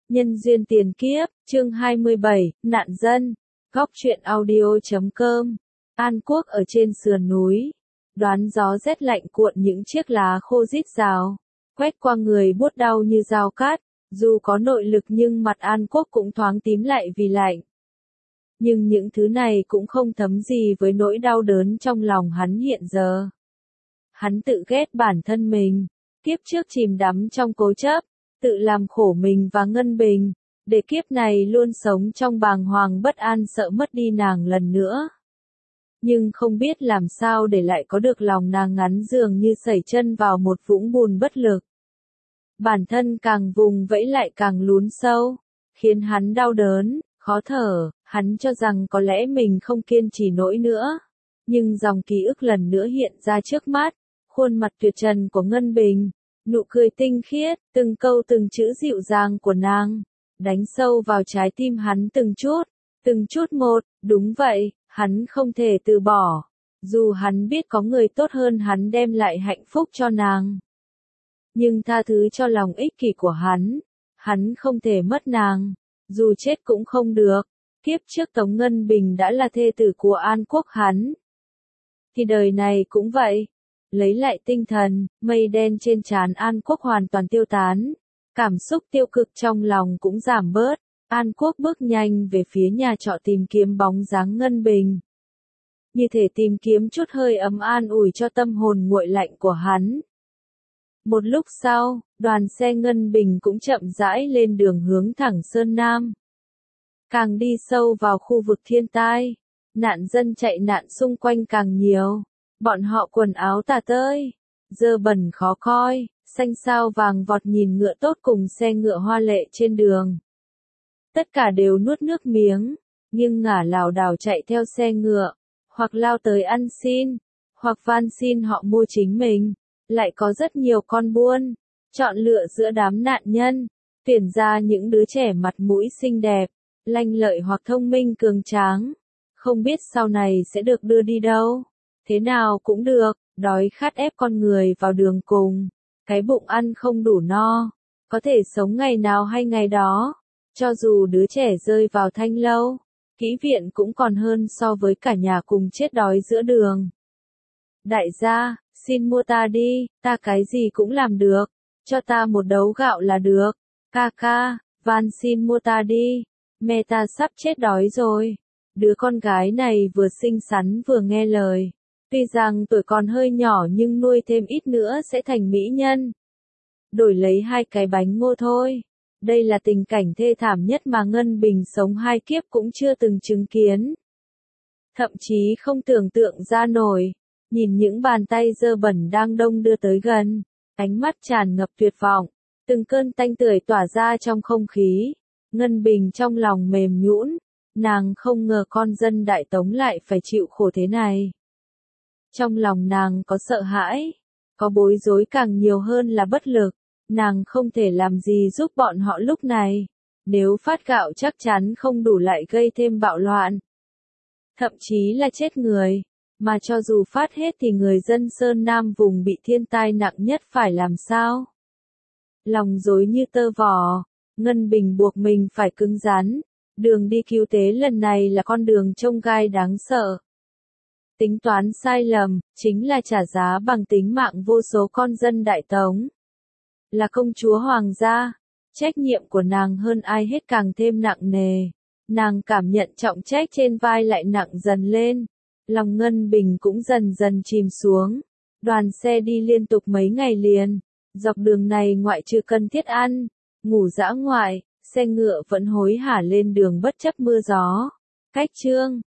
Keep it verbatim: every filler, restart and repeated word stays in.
Nhân duyên tiền kiếp, chương hai mươi bảy, nạn dân, góc truyện audio.com. An Quốc ở trên sườn núi, đoán gió rét lạnh cuộn những chiếc lá khô rít rào, quét qua người buốt đau như dao cát, dù có nội lực nhưng mặt An Quốc cũng thoáng tím lại vì lạnh. Nhưng những thứ này cũng không thấm gì với nỗi đau đớn trong lòng hắn hiện giờ. Hắn tự ghét bản thân mình, kiếp trước chìm đắm trong cố chấp, tự làm khổ mình và Ngân Bình, để kiếp này luôn sống trong bàng hoàng bất an sợ mất đi nàng lần nữa. Nhưng không biết làm sao để lại có được lòng nàng ngắn dường như sẩy chân vào một vũng bùn bất lực. Bản thân càng vùng vẫy lại càng lún sâu, khiến hắn đau đớn, khó thở, hắn cho rằng có lẽ mình không kiên trì nổi nữa. Nhưng dòng ký ức lần nữa hiện ra trước mắt, khuôn mặt tuyệt trần của Ngân Bình, nụ cười tinh khiết, từng câu từng chữ dịu dàng của nàng, đánh sâu vào trái tim hắn từng chút, từng chút một, đúng vậy, hắn không thể từ bỏ, dù hắn biết có người tốt hơn hắn đem lại hạnh phúc cho nàng. Nhưng tha thứ cho lòng ích kỷ của hắn, hắn không thể mất nàng, dù chết cũng không được, kiếp trước Tống Ngân Bình đã là thê tử của An Quốc hắn. Thì đời này cũng vậy. Lấy lại tinh thần, mây đen trên trán An Quốc hoàn toàn tiêu tán. Cảm xúc tiêu cực trong lòng cũng giảm bớt. An Quốc bước nhanh về phía nhà trọ tìm kiếm bóng dáng Ngân Bình. Như thể tìm kiếm chút hơi ấm an ủi cho tâm hồn nguội lạnh của hắn. Một lúc sau, đoàn xe Ngân Bình cũng chậm rãi lên đường hướng thẳng Sơn Nam. Càng đi sâu vào khu vực thiên tai, nạn dân chạy nạn xung quanh càng nhiều. Bọn họ quần áo tả tơi, dơ bẩn khó coi, xanh xao vàng vọt nhìn ngựa tốt cùng xe ngựa hoa lệ trên đường. Tất cả đều nuốt nước miếng, nghiêng ngả lảo đảo chạy theo xe ngựa, hoặc lao tới ăn xin, hoặc van xin họ mua chính mình. Lại có rất nhiều con buôn, chọn lựa giữa đám nạn nhân, tuyển ra những đứa trẻ mặt mũi xinh đẹp, lanh lợi hoặc thông minh cường tráng. Không biết sau này sẽ được đưa đi đâu. Thế nào cũng được, đói khát ép con người vào đường cùng, cái bụng ăn không đủ no, có thể sống ngày nào hay ngày đó, cho dù đứa trẻ rơi vào thanh lâu, kỹ viện cũng còn hơn so với cả nhà cùng chết đói giữa đường. Đại gia, xin mua ta đi, ta cái gì cũng làm được, cho ta một đấu gạo là được, ca ca, van xin mua ta đi, mẹ ta sắp chết đói rồi. Đứa con gái này vừa xinh xắn vừa nghe lời. Tuy rằng tuổi còn hơi nhỏ nhưng nuôi thêm ít nữa sẽ thành mỹ nhân. Đổi lấy hai cái bánh ngô thôi. Đây là tình cảnh thê thảm nhất mà Ngân Bình sống hai kiếp cũng chưa từng chứng kiến. Thậm chí không tưởng tượng ra nổi. Nhìn những bàn tay dơ bẩn đang đông đưa tới gần. Ánh mắt tràn ngập tuyệt vọng. Từng cơn tanh tưởi tỏa ra trong không khí. Ngân Bình trong lòng mềm nhũn. Nàng không ngờ con dân Đại Tống lại phải chịu khổ thế này. Trong lòng nàng có sợ hãi, có bối rối càng nhiều hơn là bất lực, nàng không thể làm gì giúp bọn họ lúc này, nếu phát gạo chắc chắn không đủ lại gây thêm bạo loạn. Thậm chí là chết người, mà cho dù phát hết thì người dân Sơn Nam vùng bị thiên tai nặng nhất phải làm sao? Lòng rối như tơ vò, Ngân Bình buộc mình phải cứng rắn, đường đi cứu tế lần này là con đường chông gai đáng sợ. Tính toán sai lầm, chính là trả giá bằng tính mạng vô số con dân Đại Tống. Là công chúa hoàng gia, trách nhiệm của nàng hơn ai hết càng thêm nặng nề. Nàng cảm nhận trọng trách trên vai lại nặng dần lên. Lòng Ngân Bình cũng dần dần chìm xuống. Đoàn xe đi liên tục mấy ngày liền. Dọc đường này ngoại trừ cần thiết ăn, ngủ dã ngoại, xe ngựa vẫn hối hả lên đường bất chấp mưa gió. Cách chương